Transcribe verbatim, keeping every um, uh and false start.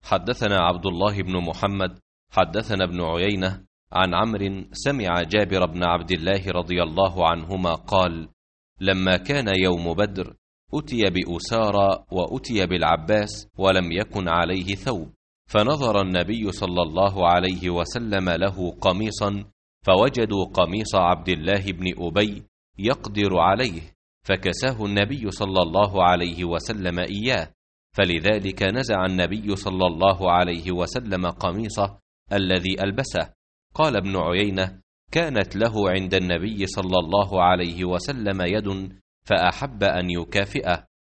حدثنا عبد الله بن محمد حدثنا ابن عيينة عن عمرو سمع جابر بن عبد الله رضي الله عنهما قال: لما كان يوم بدر أتي بأسارى وأتي بالعباس ولم يكن عليه ثوب، فنظر النبي صلى الله عليه وسلم له قميصا، فوجدوا قميص عبد الله بن أبي يقدر عليه، فكساه النبي صلى الله عليه وسلم إياه، فلذلك نزع النبي صلى الله عليه وسلم قميصه الذي ألبسه. قال ابن عيينة: كانت له عند النبي صلى الله عليه وسلم يد فأحب أن يكافئه،